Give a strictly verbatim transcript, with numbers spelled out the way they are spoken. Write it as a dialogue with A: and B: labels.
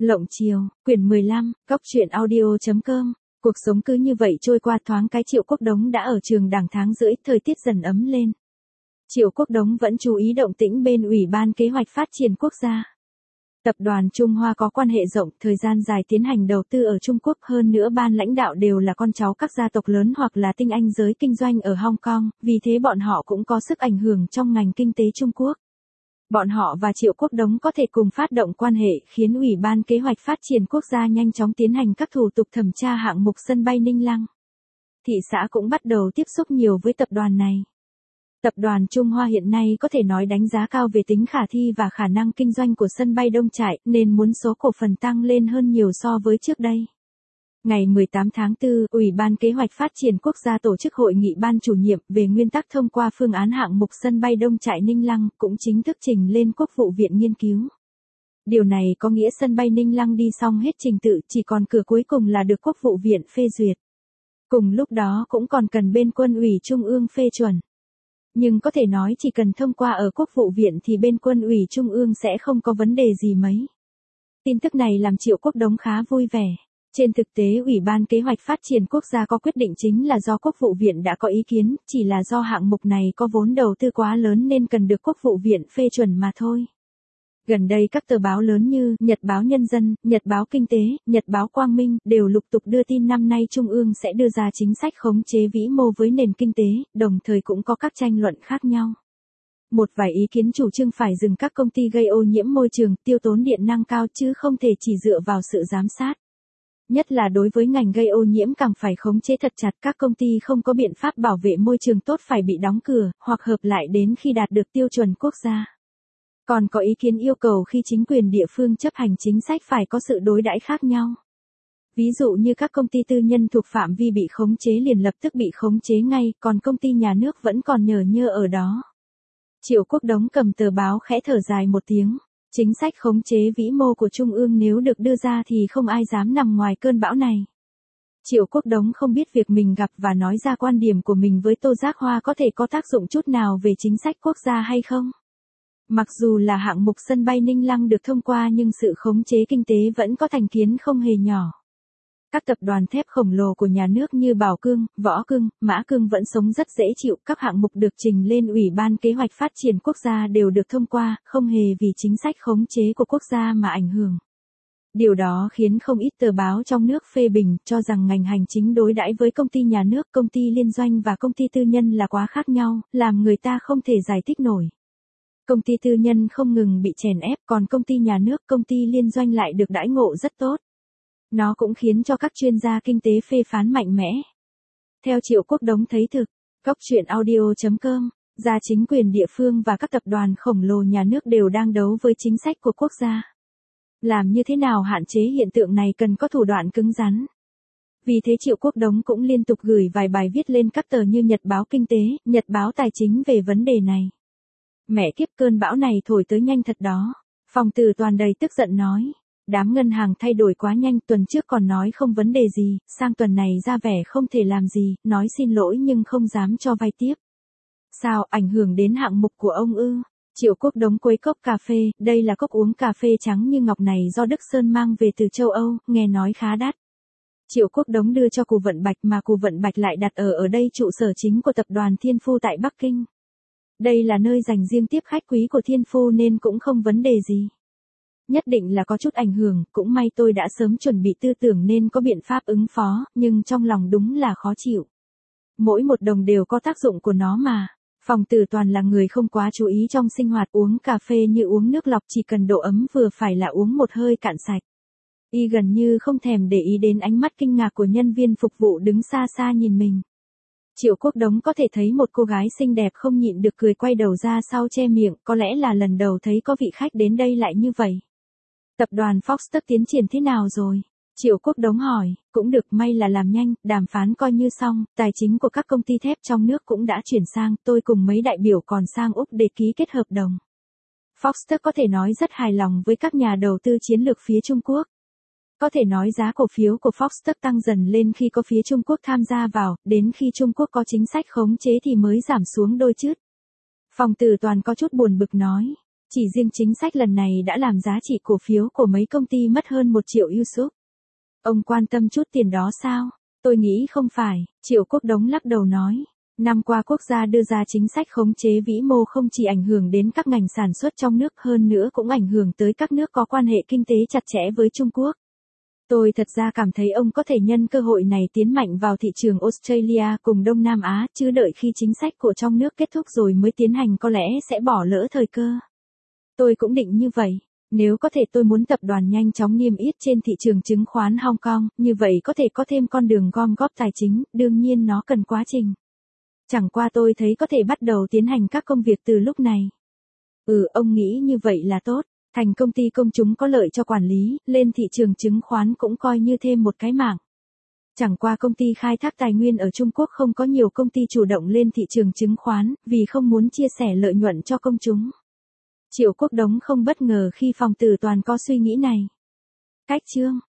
A: Lộng Chiều, quyển mười lăm, Cóc truyện audio.com. Cuộc sống cứ như vậy trôi qua, thoáng cái Triệu Quốc Đống đã ở trường đảng tháng rưỡi, thời tiết dần ấm lên. Triệu Quốc Đống vẫn chú ý động tĩnh bên Ủy ban Kế hoạch Phát triển Quốc gia. Tập đoàn Trung Hoa có quan hệ rộng, thời gian dài tiến hành đầu tư ở Trung Quốc, hơn nữa ban lãnh đạo đều là con cháu các gia tộc lớn hoặc là tinh anh giới kinh doanh ở Hong Kong, vì thế bọn họ cũng có sức ảnh hưởng trong ngành kinh tế Trung Quốc. Bọn họ và Triệu Quốc Đống có thể cùng phát động quan hệ, khiến Ủy ban Kế hoạch Phát triển Quốc gia nhanh chóng tiến hành các thủ tục thẩm tra hạng mục sân bay Ninh Lăng. Thị xã cũng bắt đầu tiếp xúc nhiều với tập đoàn này. Tập đoàn Trung Hoa hiện nay có thể nói đánh giá cao về tính khả thi và khả năng kinh doanh của sân bay Đông Trại, nên muốn số cổ phần tăng lên hơn nhiều so với trước đây. Ngày mười tám tháng tư, Ủy ban Kế hoạch Phát triển Quốc gia tổ chức hội nghị ban chủ nhiệm về nguyên tắc thông qua phương án hạng mục sân bay Đông Trại Ninh Lăng, cũng chính thức trình lên Quốc vụ viện nghiên cứu. Điều này có nghĩa sân bay Ninh Lăng đi xong hết trình tự, chỉ còn cửa cuối cùng là được Quốc vụ viện phê duyệt. Cùng lúc đó cũng còn cần bên Quân ủy Trung ương phê chuẩn. Nhưng có thể nói chỉ cần thông qua ở Quốc vụ viện thì bên Quân ủy Trung ương sẽ không có vấn đề gì mấy. Tin tức này làm Triệu Quốc Đống khá vui vẻ. Trên thực tế Ủy ban Kế hoạch Phát triển Quốc gia có quyết định chính là do Quốc vụ viện đã có ý kiến, chỉ là do hạng mục này có vốn đầu tư quá lớn nên cần được Quốc vụ viện phê chuẩn mà thôi. Gần đây các tờ báo lớn như Nhật báo Nhân dân, Nhật báo Kinh tế, Nhật báo Quang Minh đều lục tục đưa tin năm nay Trung ương sẽ đưa ra chính sách khống chế vĩ mô với nền kinh tế, đồng thời cũng có các tranh luận khác nhau. Một vài ý kiến chủ trương phải dừng các công ty gây ô nhiễm môi trường, tiêu tốn điện năng cao chứ không thể chỉ dựa vào sự giám sát. Nhất là đối với ngành gây ô nhiễm càng phải khống chế thật chặt, các công ty không có biện pháp bảo vệ môi trường tốt phải bị đóng cửa, hoặc hợp lại đến khi đạt được tiêu chuẩn quốc gia. Còn có ý kiến yêu cầu khi chính quyền địa phương chấp hành chính sách phải có sự đối đãi khác nhau. Ví dụ như các công ty tư nhân thuộc phạm vi bị khống chế liền lập tức bị khống chế ngay, còn công ty nhà nước vẫn còn nhờ nhơ ở đó. Triệu Quốc Đống cầm tờ báo khẽ thở dài một tiếng. Chính sách khống chế vĩ mô của Trung ương nếu được đưa ra thì không ai dám nằm ngoài cơn bão này. Triệu Quốc Đống không biết việc mình gặp và nói ra quan điểm của mình với Tô Giác Hoa có thể có tác dụng chút nào về chính sách quốc gia hay không. Mặc dù là hạng mục sân bay Ninh Lăng được thông qua nhưng sự khống chế kinh tế vẫn có thành kiến không hề nhỏ. Các tập đoàn thép khổng lồ của nhà nước như Bảo Cương, Võ Cương, Mã Cương vẫn sống rất dễ chịu, các hạng mục được trình lên Ủy ban Kế hoạch Phát triển Quốc gia đều được thông qua, không hề vì chính sách khống chế của quốc gia mà ảnh hưởng. Điều đó khiến không ít tờ báo trong nước phê bình, cho rằng ngành hành chính đối đãi với công ty nhà nước, công ty liên doanh và công ty tư nhân là quá khác nhau, làm người ta không thể giải thích nổi. Công ty tư nhân không ngừng bị chèn ép, còn công ty nhà nước, công ty liên doanh lại được đãi ngộ rất tốt. Nó cũng khiến cho các chuyên gia kinh tế phê phán mạnh mẽ. Theo Triệu Quốc Đống thấy thực, Cóc truyện audio.com, gia chính quyền địa phương và các tập đoàn khổng lồ nhà nước đều đang đấu với chính sách của quốc gia. Làm như thế nào hạn chế hiện tượng này cần có thủ đoạn cứng rắn. Vì thế Triệu Quốc Đống cũng liên tục gửi vài bài viết lên các tờ như Nhật báo Kinh tế, Nhật báo Tài chính về vấn đề này. Mẹ kiếp, cơn bão này thổi tới nhanh thật đó. Phòng Từ Toàn đầy tức giận nói. Đám ngân hàng thay đổi quá nhanh, tuần trước còn nói không vấn đề gì, sang tuần này ra vẻ không thể làm gì, nói xin lỗi nhưng không dám cho vay tiếp. Sao, ảnh hưởng đến hạng mục của ông ư? Triệu Quốc Đống quấy cốc cà phê, đây là cốc uống cà phê trắng như ngọc này do Đức Sơn mang về từ châu Âu, nghe nói khá đắt. Triệu Quốc Đống đưa cho Cù Vận Bạch mà Cù Vận Bạch lại đặt ở ở đây trụ sở chính của tập đoàn Thiên Phu tại Bắc Kinh. Đây là nơi dành riêng tiếp khách quý của Thiên Phu nên cũng không vấn đề gì. Nhất định là có chút ảnh hưởng, cũng may tôi đã sớm chuẩn bị tư tưởng nên có biện pháp ứng phó, nhưng trong lòng đúng là khó chịu. Mỗi một đồng đều có tác dụng của nó mà. Phòng Từ Toàn là người không quá chú ý trong sinh hoạt, uống cà phê như uống nước lọc, chỉ cần độ ấm vừa phải là uống một hơi cạn sạch. Y gần như không thèm để ý đến ánh mắt kinh ngạc của nhân viên phục vụ đứng xa xa nhìn mình. Triệu Quốc Đống có thể thấy một cô gái xinh đẹp không nhịn được cười, quay đầu ra sau che miệng, có lẽ là lần đầu thấy có vị khách đến đây lại như vậy. Tập đoàn Foxtech tiến triển thế nào rồi? Triệu Quốc Đống hỏi. Cũng được, may là làm nhanh, đàm phán coi như xong, tài chính của các công ty thép trong nước cũng đã chuyển sang, tôi cùng mấy đại biểu còn sang Úc để ký kết hợp đồng. Foxtech có thể nói rất hài lòng với các nhà đầu tư chiến lược phía Trung Quốc. Có thể nói giá cổ phiếu của Foxtech tăng dần lên khi có phía Trung Quốc tham gia vào, đến khi Trung Quốc có chính sách khống chế thì mới giảm xuống đôi chút. Phòng Từ Toàn có chút buồn bực nói. Chỉ riêng chính sách lần này đã làm giá trị cổ phiếu của mấy công ty mất hơn một triệu euro súp. Ông quan tâm chút tiền đó sao? Tôi nghĩ không phải, Triệu Quốc Đống lắc đầu nói. Năm qua quốc gia đưa ra chính sách khống chế vĩ mô không chỉ ảnh hưởng đến các ngành sản xuất trong nước hơn nữa cũng ảnh hưởng tới các nước có quan hệ kinh tế chặt chẽ với Trung Quốc. Tôi thật ra cảm thấy ông có thể nhân cơ hội này tiến mạnh vào thị trường Australia cùng Đông Nam Á, chứ đợi khi chính sách của trong nước kết thúc rồi mới tiến hành có lẽ sẽ bỏ lỡ thời cơ. Tôi cũng định như vậy. Nếu có thể tôi muốn tập đoàn nhanh chóng niêm yết trên thị trường chứng khoán Hong Kong, như vậy có thể có thêm con đường gom góp tài chính, đương nhiên nó cần quá trình. Chẳng qua tôi thấy có thể bắt đầu tiến hành các công việc từ lúc này. Ừ, ông nghĩ như vậy là tốt. Thành công ty công chúng có lợi cho quản lý, lên thị trường chứng khoán cũng coi như thêm một cái mảng. Chẳng qua công ty khai thác tài nguyên ở Trung Quốc không có nhiều công ty chủ động lên thị trường chứng khoán, vì không muốn chia sẻ lợi nhuận cho công chúng. Triệu Quốc Đống không bất ngờ khi Phòng Tử Toàn có suy nghĩ này. Cách chương